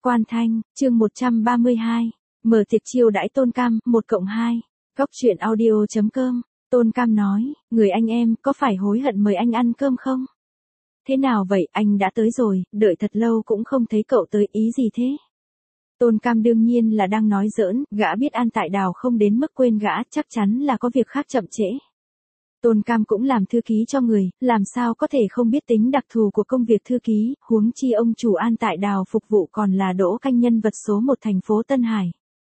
Quan Thanh, chương 132. Mở tiệc chiêu đãi Tôn Cam, 1+2. Góc truyện audio.com. Tôn Cam nói, người anh em, có phải hối hận mời anh ăn cơm không? Thế nào vậy, anh đã tới rồi, đợi thật lâu cũng không thấy cậu tới, ý gì thế? Tôn Cam đương nhiên là đang nói giỡn, gã biết An Tại Đào không đến mức quên gã, chắc chắn là có việc khác chậm trễ. Tôn Cam cũng làm thư ký cho người, làm sao có thể không biết tính đặc thù của công việc thư ký, huống chi ông chủ An Tại Đào phục vụ còn là Đỗ Canh nhân vật số 1 thành phố Tân Hải.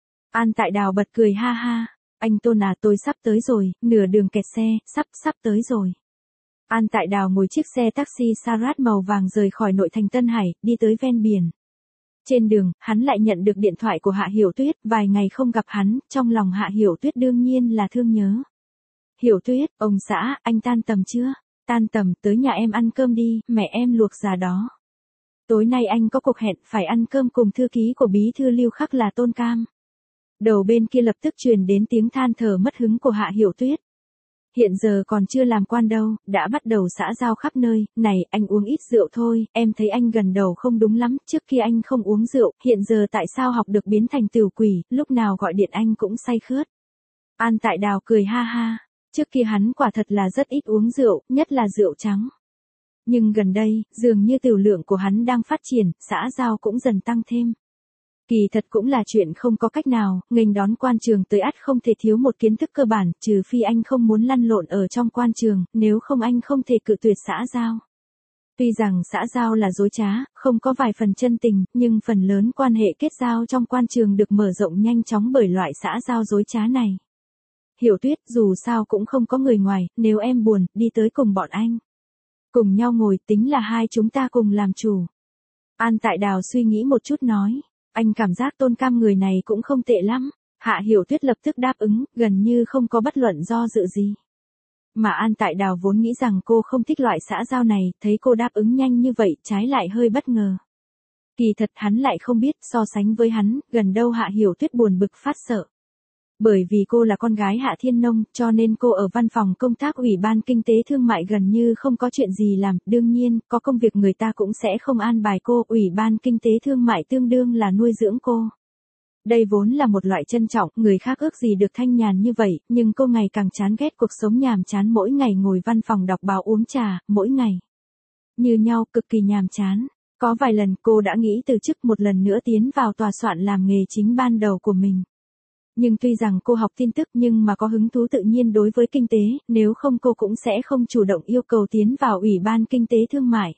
An Tại Đào bật cười ha ha, anh Tôn à, tôi sắp tới rồi, nửa đường kẹt xe, sắp tới rồi. An Tại Đào ngồi chiếc xe taxi Sarat màu vàng rời khỏi nội thành Tân Hải, đi tới ven biển. Trên đường, hắn lại nhận được điện thoại của Hạ Hiểu Tuyết, vài ngày không gặp hắn, trong lòng Hạ Hiểu Tuyết đương nhiên là thương nhớ. Hiểu Tuyết, ông xã, anh tan tầm chưa? Tan tầm, tới nhà em ăn cơm đi, mẹ em luộc già đó. Tối nay anh có cuộc hẹn, phải ăn cơm cùng thư ký của bí thư Lưu Khắc là Tôn Cam. Đầu bên kia lập tức truyền đến tiếng than thở mất hứng của Hạ Hiểu Tuyết. Hiện giờ còn chưa làm quan đâu, đã bắt đầu xã giao khắp nơi, này, anh uống ít rượu thôi, em thấy anh gần đầu không đúng lắm, trước kia anh không uống rượu, hiện giờ tại sao học được biến thành tửu quỷ, lúc nào gọi điện anh cũng say khướt. An Tại Đào cười ha ha. Trước kia hắn quả thật là rất ít uống rượu, nhất là rượu trắng. Nhưng gần đây, dường như tiểu lượng của hắn đang phát triển, xã giao cũng dần tăng thêm. Kỳ thật cũng là chuyện không có cách nào, nghênh đón quan trường tới ắt không thể thiếu một kiến thức cơ bản, trừ phi anh không muốn lăn lộn ở trong quan trường, nếu không anh không thể cự tuyệt xã giao. Tuy rằng xã giao là dối trá, không có vài phần chân tình, nhưng phần lớn quan hệ kết giao trong quan trường được mở rộng nhanh chóng bởi loại xã giao dối trá này. Hiểu Tuyết, dù sao cũng không có người ngoài, nếu em buồn, đi tới cùng bọn anh. Cùng nhau ngồi, tính là hai chúng ta cùng làm chủ. An Tại Đào suy nghĩ một chút nói, anh cảm giác Tôn Cam người này cũng không tệ lắm. Hạ Hiểu Tuyết lập tức đáp ứng, gần như không có bất luận do dự gì. Mà An Tại Đào vốn nghĩ rằng cô không thích loại xã giao này, thấy cô đáp ứng nhanh như vậy, trái lại hơi bất ngờ. Kỳ thật hắn lại không biết, so sánh với hắn, gần đâu Hạ Hiểu Tuyết buồn bực phát sợ. Bởi vì cô là con gái Hạ Thiên Nông, cho nên cô ở văn phòng công tác Ủy ban Kinh tế Thương mại gần như không có chuyện gì làm, đương nhiên, có công việc người ta cũng sẽ không an bài cô, Ủy ban Kinh tế Thương mại tương đương là nuôi dưỡng cô. Đây vốn là một loại trân trọng, người khác ước gì được thanh nhàn như vậy, nhưng cô ngày càng chán ghét cuộc sống nhàm chán mỗi ngày ngồi văn phòng đọc báo uống trà, mỗi ngày. Như nhau, cực kỳ nhàm chán. Có vài lần cô đã nghĩ từ chức một lần nữa tiến vào tòa soạn làm nghề chính ban đầu của mình. Nhưng tuy rằng cô học tin tức nhưng mà có hứng thú tự nhiên đối với kinh tế, nếu không cô cũng sẽ không chủ động yêu cầu tiến vào Ủy ban Kinh tế Thương mại.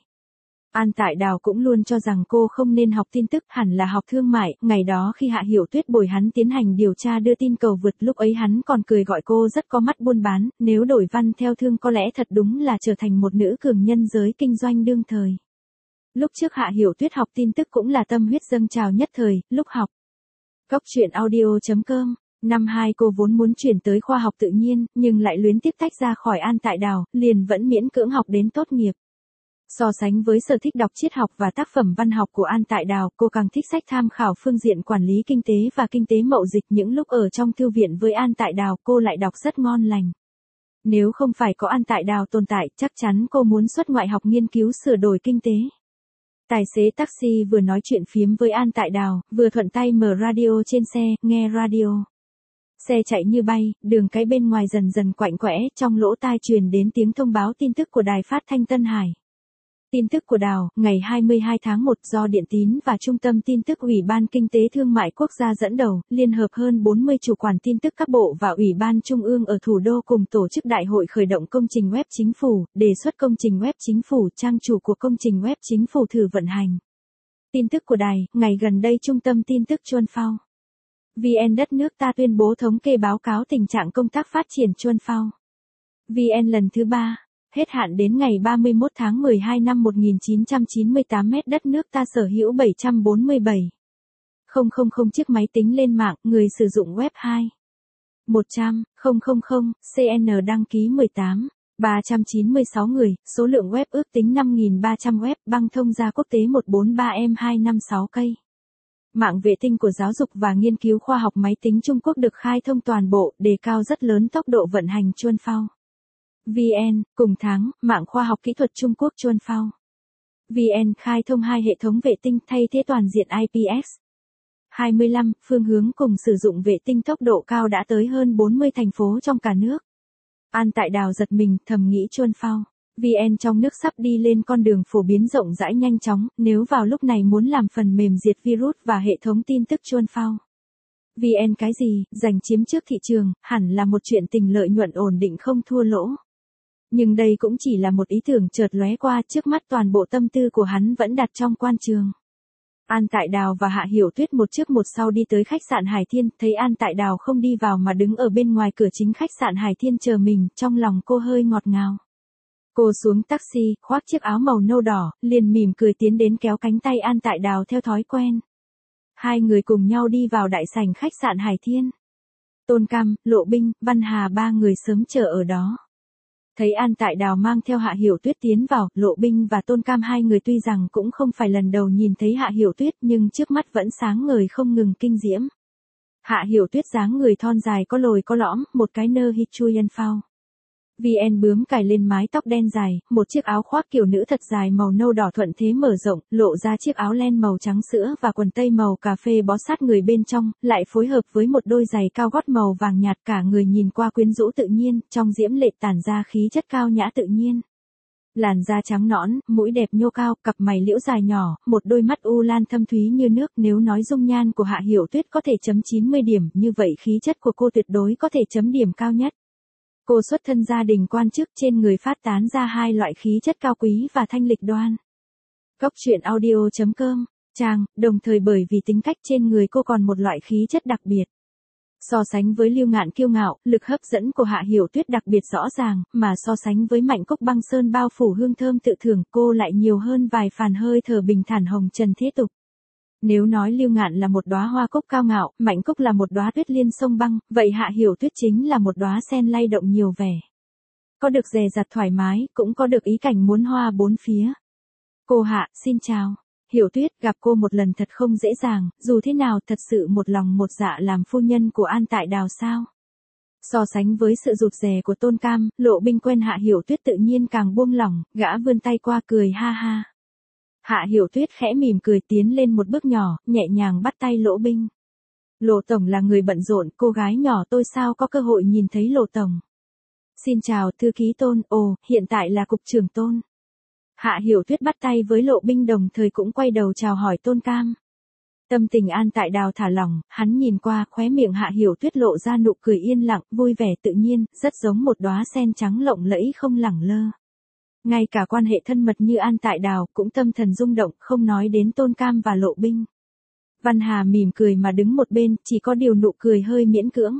An Tại Đào cũng luôn cho rằng cô không nên học tin tức, hẳn là học thương mại, ngày đó khi Hạ Hiểu Tuyết bồi hắn tiến hành điều tra đưa tin cầu vượt, lúc ấy hắn còn cười gọi cô rất có mắt buôn bán, nếu đổi văn theo thương có lẽ thật đúng là trở thành một nữ cường nhân giới kinh doanh đương thời. Lúc trước Hạ Hiểu Tuyết học tin tức cũng là tâm huyết dâng trào nhất thời, lúc học. Góc truyện audio.com. Năm 2 cô vốn muốn chuyển tới khoa học tự nhiên, nhưng lại luyến tiếc tách ra khỏi An Tại Đào, liền vẫn miễn cưỡng học đến tốt nghiệp. So sánh với sở thích đọc triết học và tác phẩm văn học của An Tại Đào, cô càng thích sách tham khảo phương diện quản lý kinh tế và kinh tế mậu dịch. Những lúc ở trong thư viện với An Tại Đào, cô lại đọc rất ngon lành. Nếu không phải có An Tại Đào tồn tại, chắc chắn cô muốn xuất ngoại học nghiên cứu sửa đổi kinh tế. Tài xế taxi vừa nói chuyện phiếm với An Tại Đào, vừa thuận tay mở radio trên xe, nghe radio. Xe chạy như bay, đường cái bên ngoài dần dần quạnh quẽ, trong lỗ tai truyền đến tiếng thông báo tin tức của Đài Phát thanh Tân Hải. Tin tức của Đào, ngày 22 tháng 1 do Điện tín và Trung tâm tin tức Ủy ban Kinh tế Thương mại Quốc gia dẫn đầu, liên hợp hơn 40 chủ quản tin tức các bộ và Ủy ban Trung ương ở thủ đô cùng tổ chức đại hội khởi động công trình web chính phủ, đề xuất công trình web chính phủ, trang chủ của công trình web chính phủ thử vận hành. Tin tức của đài, ngày gần đây Trung tâm tin tức Chuân Phao VN đất nước ta tuyên bố thống kê báo cáo tình trạng công tác phát triển Chuân Phao VN lần thứ 3. Hết hạn đến ngày 31 tháng 12 năm 1998 đất nước ta sở hữu 747.000 chiếc máy tính lên mạng, người sử dụng web 100.000 CN đăng ký 18.396 người, số lượng web ước tính 5.300 web, băng thông gia quốc tế 143M256 cây. Mạng vệ tinh của giáo dục và nghiên cứu khoa học máy tính Trung Quốc được khai thông toàn bộ, đề cao rất lớn tốc độ vận hành Chuân Phao VN, cùng tháng, mạng khoa học kỹ thuật Trung Quốc Chuân Phao VN khai thông 2 hệ thống vệ tinh thay thế toàn diện IPX. 25. Phương hướng cùng sử dụng vệ tinh tốc độ cao đã tới hơn 40 thành phố trong cả nước. An Tại Đào giật mình, thầm nghĩ chuôn phao. VN trong nước sắp đi lên con đường phổ biến rộng rãi nhanh chóng, nếu vào lúc này muốn làm phần mềm diệt virus và hệ thống tin tức chuôn phao. VN cái gì, giành chiếm trước thị trường, hẳn là một chuyện tình lợi nhuận ổn định không thua lỗ. Nhưng đây cũng chỉ là một ý tưởng chợt lóe qua, trước mắt toàn bộ tâm tư của hắn vẫn đặt trong quan trường. An Tại Đào và Hạ Hiểu Tuyết một trước một sau đi tới khách sạn Hải Thiên, thấy An Tại Đào không đi vào mà đứng ở bên ngoài cửa chính khách sạn Hải Thiên chờ mình, trong lòng cô hơi ngọt ngào. Cô xuống taxi, khoác chiếc áo màu nâu đỏ, liền mỉm cười tiến đến kéo cánh tay An Tại Đào theo thói quen. Hai người cùng nhau đi vào đại sảnh khách sạn Hải Thiên. Tôn Cam, Lộ Binh, Văn Hà ba người sớm chờ ở đó. Thấy An Tại Đào mang theo Hạ Hiểu Tuyết tiến vào, Lộ Binh và Tôn Cam hai người tuy rằng cũng không phải lần đầu nhìn thấy Hạ Hiểu Tuyết nhưng trước mắt vẫn sáng ngời không ngừng kinh diễm. Hạ Hiểu Tuyết dáng người thon dài có lồi có lõm, một cái nơ hít chui ăn phao. VN bướm cài lên mái tóc đen dài, một chiếc áo khoác kiểu nữ thật dài màu nâu đỏ thuận thế mở rộng, lộ ra chiếc áo len màu trắng sữa và quần tây màu cà phê bó sát người bên trong, lại phối hợp với một đôi giày cao gót màu vàng nhạt, cả người nhìn qua quyến rũ tự nhiên, trong diễm lệ tản ra khí chất cao nhã tự nhiên. Làn da trắng nõn, mũi đẹp nhô cao, cặp mày liễu dài nhỏ, một đôi mắt u lan thâm thúy như nước, nếu nói dung nhan của Hạ Hiểu Tuyết có thể chấm 90 điểm, như vậy khí chất của cô tuyệt đối có thể chấm điểm cao nhất. Cô xuất thân gia đình quan chức, trên người phát tán ra hai loại khí chất cao quý và thanh lịch đoan. Góc truyện audio.com, trang, đồng thời bởi vì tính cách trên người cô còn một loại khí chất đặc biệt. So sánh với Lưu Ngạn kiêu ngạo, lực hấp dẫn của Hạ Hiểu Tuyết đặc biệt rõ ràng, mà so sánh với Mạnh Cúc băng sơn bao phủ hương thơm tự thưởng, cô lại nhiều hơn vài phàn hơi thở bình thản hồng trần thế tục. Nếu nói Lưu Ngạn là một đóa hoa cúc cao ngạo, Mạnh Cúc là một đóa tuyết liên sông băng, vậy Hạ Hiểu Tuyết chính là một đóa sen lay động nhiều vẻ. Có được dè dặt thoải mái, cũng có được ý cảnh muốn hoa bốn phía. Cô Hạ, xin chào. Hiểu Tuyết, gặp cô một lần thật không dễ dàng, dù thế nào thật sự một lòng một dạ làm phu nhân của An Tại Đào sao. So sánh với sự rụt rè của Tôn Cam, Lộ Binh quen Hạ Hiểu Tuyết tự nhiên càng buông lỏng, gã vươn tay qua cười ha ha. Hạ Hiểu Tuyết khẽ mỉm cười tiến lên một bước nhỏ, nhẹ nhàng bắt tay Lộ Binh. Lộ Tổng là người bận rộn, cô gái nhỏ tôi sao có cơ hội nhìn thấy Lộ Tổng. Xin chào thư ký Tôn, hiện tại là cục trưởng Tôn. Hạ Hiểu Tuyết bắt tay với Lộ Binh đồng thời cũng quay đầu chào hỏi Tôn Cam. Tâm tình An Tại Đào thả lỏng, hắn nhìn qua, khóe miệng Hạ Hiểu Tuyết lộ ra nụ cười yên lặng, vui vẻ tự nhiên, rất giống một đóa sen trắng lộng lẫy không lẳng lơ. Ngay cả quan hệ thân mật như An Tại Đào cũng tâm thần rung động, không nói đến Tôn Cam và Lộ Binh. Văn Hà mỉm cười mà đứng một bên, chỉ có điều nụ cười hơi miễn cưỡng.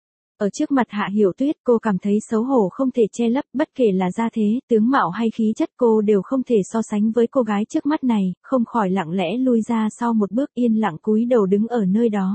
Ở trước mặt Hạ Hiểu Tuyết, cô cảm thấy xấu hổ không thể che lấp, bất kể là gia thế, tướng mạo hay khí chất, cô đều không thể so sánh với cô gái trước mắt này, không khỏi lặng lẽ lui ra sau một bước, yên lặng cúi đầu đứng ở nơi đó.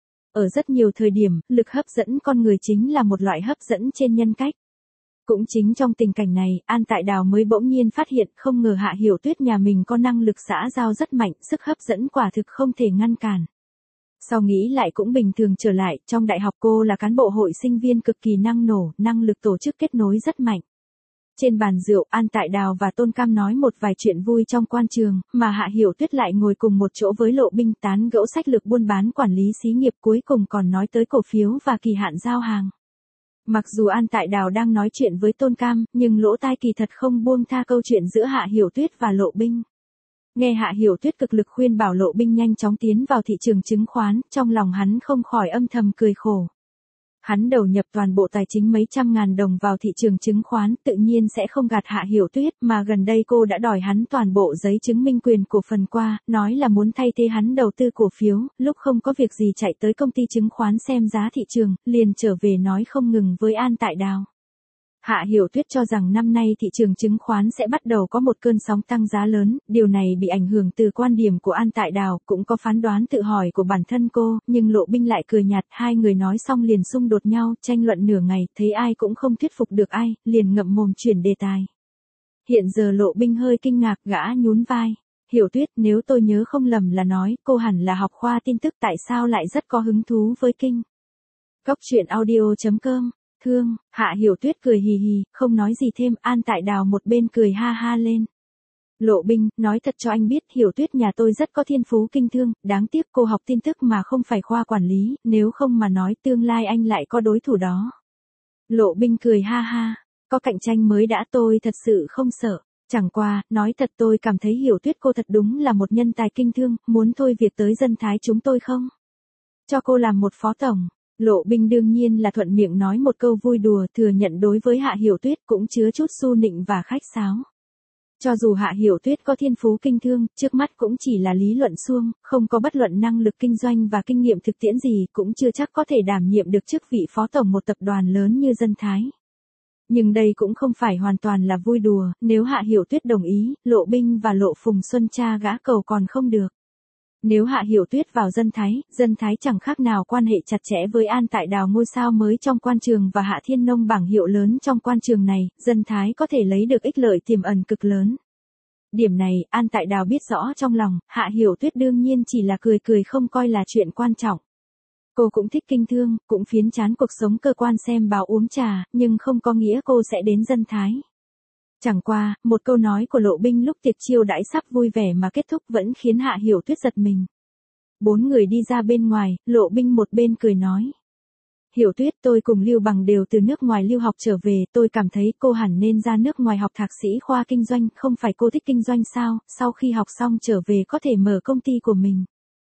Ở rất nhiều thời điểm, lực hấp dẫn con người chính là một loại hấp dẫn trên nhân cách. Cũng chính trong tình cảnh này, An Tại Đào mới bỗng nhiên phát hiện, không ngờ Hạ Hiểu Tuyết nhà mình có năng lực xã giao rất mạnh, sức hấp dẫn quả thực không thể ngăn cản. Sau nghĩ lại cũng bình thường trở lại, trong đại học cô là cán bộ hội sinh viên cực kỳ năng nổ, năng lực tổ chức kết nối rất mạnh. Trên bàn rượu, An Tại Đào và Tôn Cam nói một vài chuyện vui trong quan trường, mà Hạ Hiểu Tuyết lại ngồi cùng một chỗ với Lộ Binh tán gẫu sách lược buôn bán quản lý xí nghiệp, cuối cùng còn nói tới cổ phiếu và kỳ hạn giao hàng. Mặc dù An Tại Đào đang nói chuyện với Tôn Cam, nhưng lỗ tai kỳ thật không buông tha câu chuyện giữa Hạ Hiểu Tuyết và Lộ Binh. Nghe Hạ Hiểu Tuyết cực lực khuyên bảo Lộ Binh nhanh chóng tiến vào thị trường chứng khoán, trong lòng hắn không khỏi âm thầm cười khổ. Hắn đầu nhập toàn bộ tài chính mấy trăm ngàn đồng vào thị trường chứng khoán, tự nhiên sẽ không gạt Hạ Hiểu Tuyết, mà gần đây cô đã đòi hắn toàn bộ giấy chứng minh quyền cổ phần qua, nói là muốn thay thế hắn đầu tư cổ phiếu, lúc không có việc gì chạy tới công ty chứng khoán xem giá thị trường, liền trở về nói không ngừng với An Tại Đào. Hạ Hiểu Tuyết cho rằng năm nay thị trường chứng khoán sẽ bắt đầu có một cơn sóng tăng giá lớn, điều này bị ảnh hưởng từ quan điểm của An Tại Đào, cũng có phán đoán tự hỏi của bản thân cô, nhưng Lộ Binh lại cười nhạt, hai người nói xong liền xung đột nhau, tranh luận nửa ngày, thấy ai cũng không thuyết phục được ai, liền ngậm mồm chuyển đề tài. Hiện giờ Lộ Binh hơi kinh ngạc, gã nhún vai. Hiểu Tuyết, nếu tôi nhớ không lầm là nói, cô hẳn là học khoa tin tức, tại sao lại rất có hứng thú với kinh. Góc truyện audio.com. Thương, Hạ Hiểu Tuyết cười hì hì, không nói gì thêm, An Tại Đào một bên cười ha ha lên. Lộ Binh, nói thật cho anh biết Hiểu Tuyết nhà tôi rất có thiên phú kinh thương, đáng tiếc cô học tin tức mà không phải khoa quản lý, nếu không mà nói tương lai anh lại có đối thủ đó. Lộ Binh cười ha ha, có cạnh tranh mới đã, tôi thật sự không sợ. Chẳng qua, nói thật tôi cảm thấy Hiểu Tuyết cô thật đúng là một nhân tài kinh thương, muốn thôi việc tới dân Thái chúng tôi không? Cho cô làm một phó tổng. Lộ Binh đương nhiên là thuận miệng nói một câu vui đùa, thừa nhận đối với Hạ Hiểu Tuyết cũng chứa chút su nịnh và khách sáo. Cho dù Hạ Hiểu Tuyết có thiên phú kinh thương, trước mắt cũng chỉ là lý luận suông, không có bất luận năng lực kinh doanh và kinh nghiệm thực tiễn gì, cũng chưa chắc có thể đảm nhiệm được chức vị phó tổng một tập đoàn lớn như Dân Thái. Nhưng đây cũng không phải hoàn toàn là vui đùa, nếu Hạ Hiểu Tuyết đồng ý, Lộ Binh và Lộ Phùng Xuân cha gã cầu còn không được. Nếu Hạ Hiểu Tuyết vào Dân Thái chẳng khác nào quan hệ chặt chẽ với An Tại Đào ngôi sao mới trong quan trường và Hạ Thiên Nông bảng hiệu lớn trong quan trường này, Dân Thái có thể lấy được ích lợi tiềm ẩn cực lớn. Điểm này, An Tại Đào biết rõ trong lòng, Hạ Hiểu Tuyết đương nhiên chỉ là cười cười không coi là chuyện quan trọng. Cô cũng thích kinh thương, cũng phiến chán cuộc sống cơ quan xem báo uống trà, nhưng không có nghĩa cô sẽ đến Dân Thái. Chẳng qua, một câu nói của Lộ Binh lúc tiệc chiêu đãi sắp vui vẻ mà kết thúc vẫn khiến Hạ Hiểu Tuyết giật mình. 4 người đi ra bên ngoài, Lộ Binh một bên cười nói. Hiểu Tuyết, tôi cùng Lưu Bằng đều từ nước ngoài lưu học trở về, tôi cảm thấy cô hẳn nên ra nước ngoài học thạc sĩ khoa kinh doanh, không phải cô thích kinh doanh sao, sau khi học xong trở về có thể mở công ty của mình.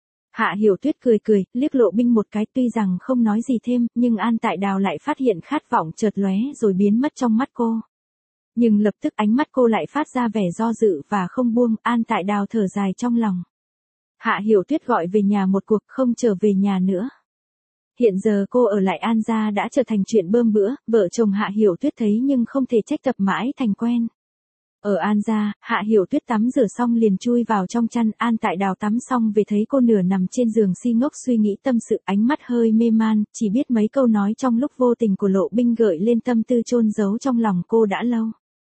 Hạ Hiểu Tuyết cười, liếc Lộ Binh một cái, tuy rằng không nói gì thêm, nhưng An Tại Đào lại phát hiện khát vọng chợt lóe rồi biến mất trong mắt cô. Nhưng lập tức ánh mắt cô lại phát ra vẻ do dự và không buông, An Tại Đào thở dài trong lòng. Hạ Hiểu Tuyết gọi về nhà một cuộc, không trở về nhà nữa. Hiện giờ cô ở lại An gia đã trở thành chuyện bơm bữa, vợ chồng Hạ Hiểu Tuyết thấy nhưng không thể trách tập mãi thành quen. Ở An gia, Hạ Hiểu Tuyết tắm rửa xong liền chui vào trong chăn, An Tại Đào tắm xong về thấy cô nửa nằm trên giường si ngốc suy nghĩ tâm sự, ánh mắt hơi mê man, chỉ biết mấy câu nói trong lúc vô tình của Lộ Binh gợi lên tâm tư chôn giấu trong lòng cô đã lâu.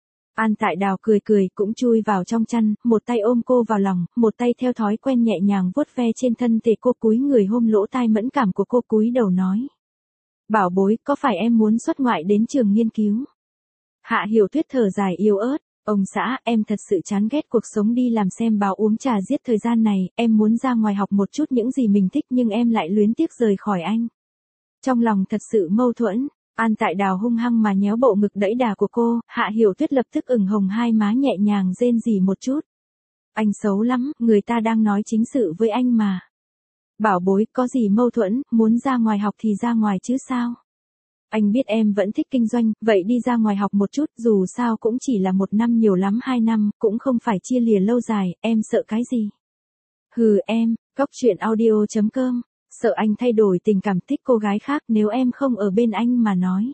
An Tại Đào cười cũng chui vào trong chăn, một tay ôm cô vào lòng, một tay theo thói quen nhẹ nhàng vuốt ve trên thân thể cô, cúi người hôn lỗ tai mẫn cảm của cô, cúi đầu nói. Bảo bối, có phải em muốn xuất ngoại đến trường nghiên cứu? Hạ Hiểu Tuyết thở dài yếu ớt. Ông xã, em thật sự chán ghét cuộc sống đi làm xem báo uống trà giết thời gian này, em muốn ra ngoài học một chút những gì mình thích nhưng em lại luyến tiếc rời khỏi anh. Trong lòng thật sự mâu thuẫn. An Tại Đào hung hăng mà nhéo bộ ngực đẫy đà của cô, Hạ Hiểu Tuyết lập tức ửng hồng hai má nhẹ nhàng rên rỉ một chút. Anh xấu lắm, người ta đang nói chính sự với anh mà. Bảo bối, có gì mâu thuẫn, muốn ra ngoài học thì ra ngoài chứ sao? Anh biết em vẫn thích kinh doanh, vậy đi ra ngoài học một chút, dù sao cũng chỉ là 1 năm nhiều lắm 2 năm, cũng không phải chia lìa lâu dài, em sợ cái gì? Hừ em, Cóc Truyện Audio.com, sợ anh thay đổi tình cảm thích cô gái khác nếu em không ở bên anh mà nói.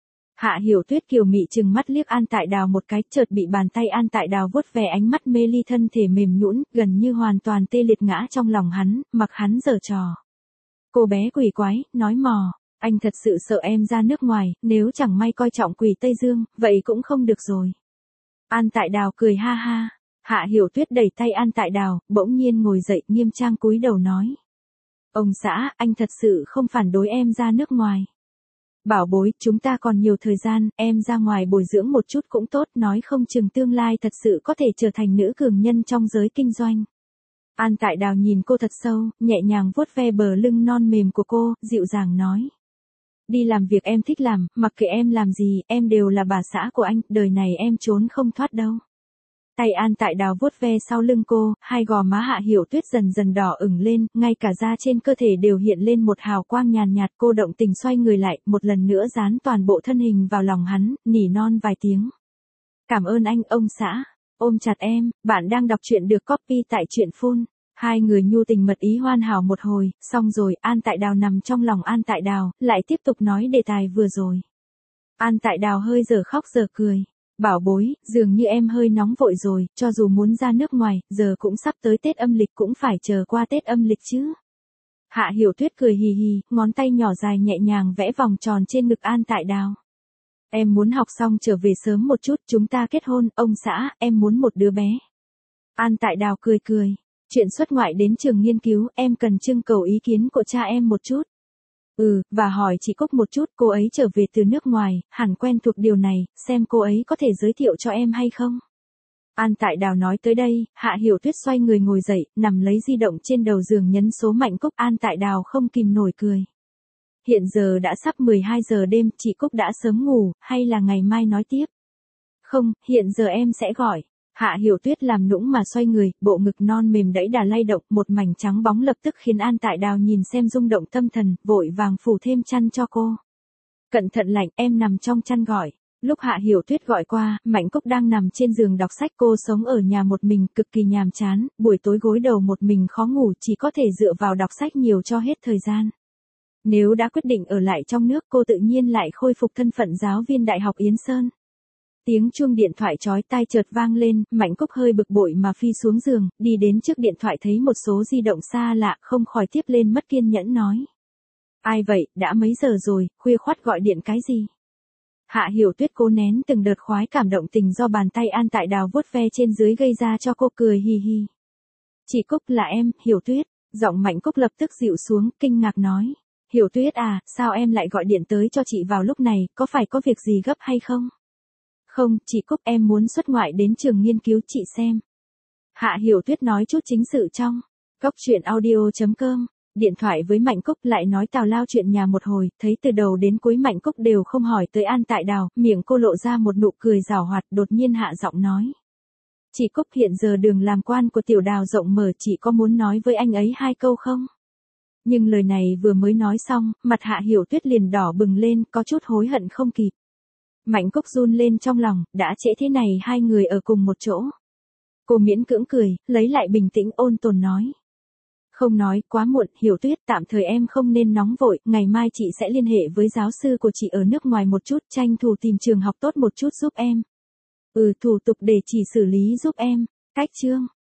Hạ Hiểu Tuyết kiều mị trừng mắt liếc An Tại Đào một cái, chợt bị bàn tay An Tại Đào vuốt về, ánh mắt mê ly, thân thể mềm nhũn, gần như hoàn toàn tê liệt ngã trong lòng hắn, mặc hắn giở trò. Cô bé quỷ quái, nói mò. Anh thật sự sợ em ra nước ngoài, nếu chẳng may coi trọng Quỷ Tây Dương, vậy cũng không được rồi. An Tại Đào cười ha ha. Hạ Hiểu Tuyết đẩy tay An Tại Đào, bỗng nhiên ngồi dậy nghiêm trang cúi đầu nói. Ông xã, anh thật sự không phản đối em ra nước ngoài. Bảo bối, chúng ta còn nhiều thời gian, em ra ngoài bồi dưỡng một chút cũng tốt, nói không chừng tương lai thật sự có thể trở thành nữ cường nhân trong giới kinh doanh. An Tại Đào nhìn cô thật sâu, nhẹ nhàng vuốt ve bờ lưng non mềm của cô, dịu dàng nói. Đi làm việc em thích làm, mặc kệ em làm gì, em đều là bà xã của anh, đời này em trốn không thoát đâu. Tay An Tại Đào vuốt ve sau lưng cô, hai gò má Hạ Hiểu Tuyết dần dần đỏ ửng lên, ngay cả da trên cơ thể đều hiện lên một hào quang nhàn nhạt, cô động tình xoay người lại, một lần nữa dán toàn bộ thân hình vào lòng hắn, nỉ non vài tiếng. Cảm ơn anh, ông xã. Ôm chặt em, bạn đang đọc truyện được copy tại truyện Full. Hai người nhu tình mật ý hoàn hảo một hồi, xong rồi, An Tại Đào nằm trong lòng An Tại Đào, lại tiếp tục nói đề tài vừa rồi. An Tại Đào hơi giờ khóc giờ cười. Bảo bối, dường như em hơi nóng vội rồi, cho dù muốn ra nước ngoài, giờ cũng sắp tới Tết âm lịch, cũng phải chờ qua Tết âm lịch chứ. Hạ Hiểu Tuyết cười hì hì, ngón tay nhỏ dài nhẹ nhàng vẽ vòng tròn trên ngực An Tại Đào. Em muốn học xong trở về sớm một chút, chúng ta kết hôn, ông xã, em muốn một đứa bé. An Tại Đào cười. Chuyện xuất ngoại đến trường nghiên cứu, em cần trưng cầu ý kiến của cha em một chút. Và hỏi chị Cúc một chút, cô ấy trở về từ nước ngoài, hẳn quen thuộc điều này, xem cô ấy có thể giới thiệu cho em hay không. An Tại Đào nói tới đây, Hạ Hiểu Tuyết xoay người ngồi dậy, nằm lấy di động trên đầu giường nhấn số Mạnh Cúc. An Tại Đào không kìm nổi cười. Hiện giờ đã sắp 12 giờ đêm, chị Cúc đã sớm ngủ, hay là ngày mai nói tiếp? Không, hiện giờ em sẽ gọi. Hạ Hiểu Tuyết làm nũng mà xoay người, bộ ngực non mềm đẫy đà lay động, một mảnh trắng bóng lập tức khiến An Tại Đào nhìn xem rung động tâm thần, vội vàng phủ thêm chăn cho cô. Cẩn thận lạnh, em nằm trong chăn gọi. Lúc Hạ Hiểu Tuyết gọi qua, Mạnh Cúc đang nằm trên giường đọc sách. Cô sống ở nhà một mình, cực kỳ nhàm chán, buổi tối gối đầu một mình khó ngủ, chỉ có thể dựa vào đọc sách nhiều cho hết thời gian. Nếu đã quyết định ở lại trong nước, cô tự nhiên lại khôi phục thân phận giáo viên Đại học Yến Sơn. Tiếng chuông điện thoại chói tai chợt vang lên, Mạnh Cúc hơi bực bội mà phi xuống giường, đi đến trước điện thoại thấy một số di động xa lạ, không khỏi tiếp lên mất kiên nhẫn nói. Ai vậy, đã mấy giờ rồi, khuya khoắt gọi điện cái gì? Hạ Hiểu Tuyết cố nén từng đợt khoái cảm động tình do bàn tay An Tại Đào vuốt ve trên dưới gây ra cho cô, cười hì hì. Chị Cúc là em, Hiểu Tuyết. Giọng Mạnh Cúc lập tức dịu xuống, kinh ngạc nói. Hiểu Tuyết à, sao em lại gọi điện tới cho chị vào lúc này, có phải có việc gì gấp hay không? Không, chị Cúc, em muốn xuất ngoại đến trường nghiên cứu chị xem. Hạ Hiểu Tuyết nói chút chính sự trong Cốc Truyện Audio.com. Điện thoại với Mạnh Cúc lại nói tào lao chuyện nhà một hồi, thấy từ đầu đến cuối Mạnh Cúc đều không hỏi tới An Tại Đào, miệng cô lộ ra một nụ cười giảo hoạt, đột nhiên hạ giọng nói. Chị Cúc, hiện giờ đường làm quan của Tiểu Đào rộng mở, chị có muốn nói với anh ấy 2 câu không? Nhưng lời này vừa mới nói xong, mặt Hạ Hiểu Tuyết liền đỏ bừng lên, có chút hối hận không kịp. Mạnh Cúc run lên trong lòng, đã trễ thế này 2 người ở cùng một chỗ. Cô miễn cưỡng cười, lấy lại bình tĩnh ôn tồn nói. Không nói, quá muộn, Hiểu Tuyết, tạm thời em không nên nóng vội, ngày mai chị sẽ liên hệ với giáo sư của chị ở nước ngoài một chút, tranh thủ tìm trường học tốt một chút giúp em. Thủ tục để chị xử lý giúp em. Cách chương.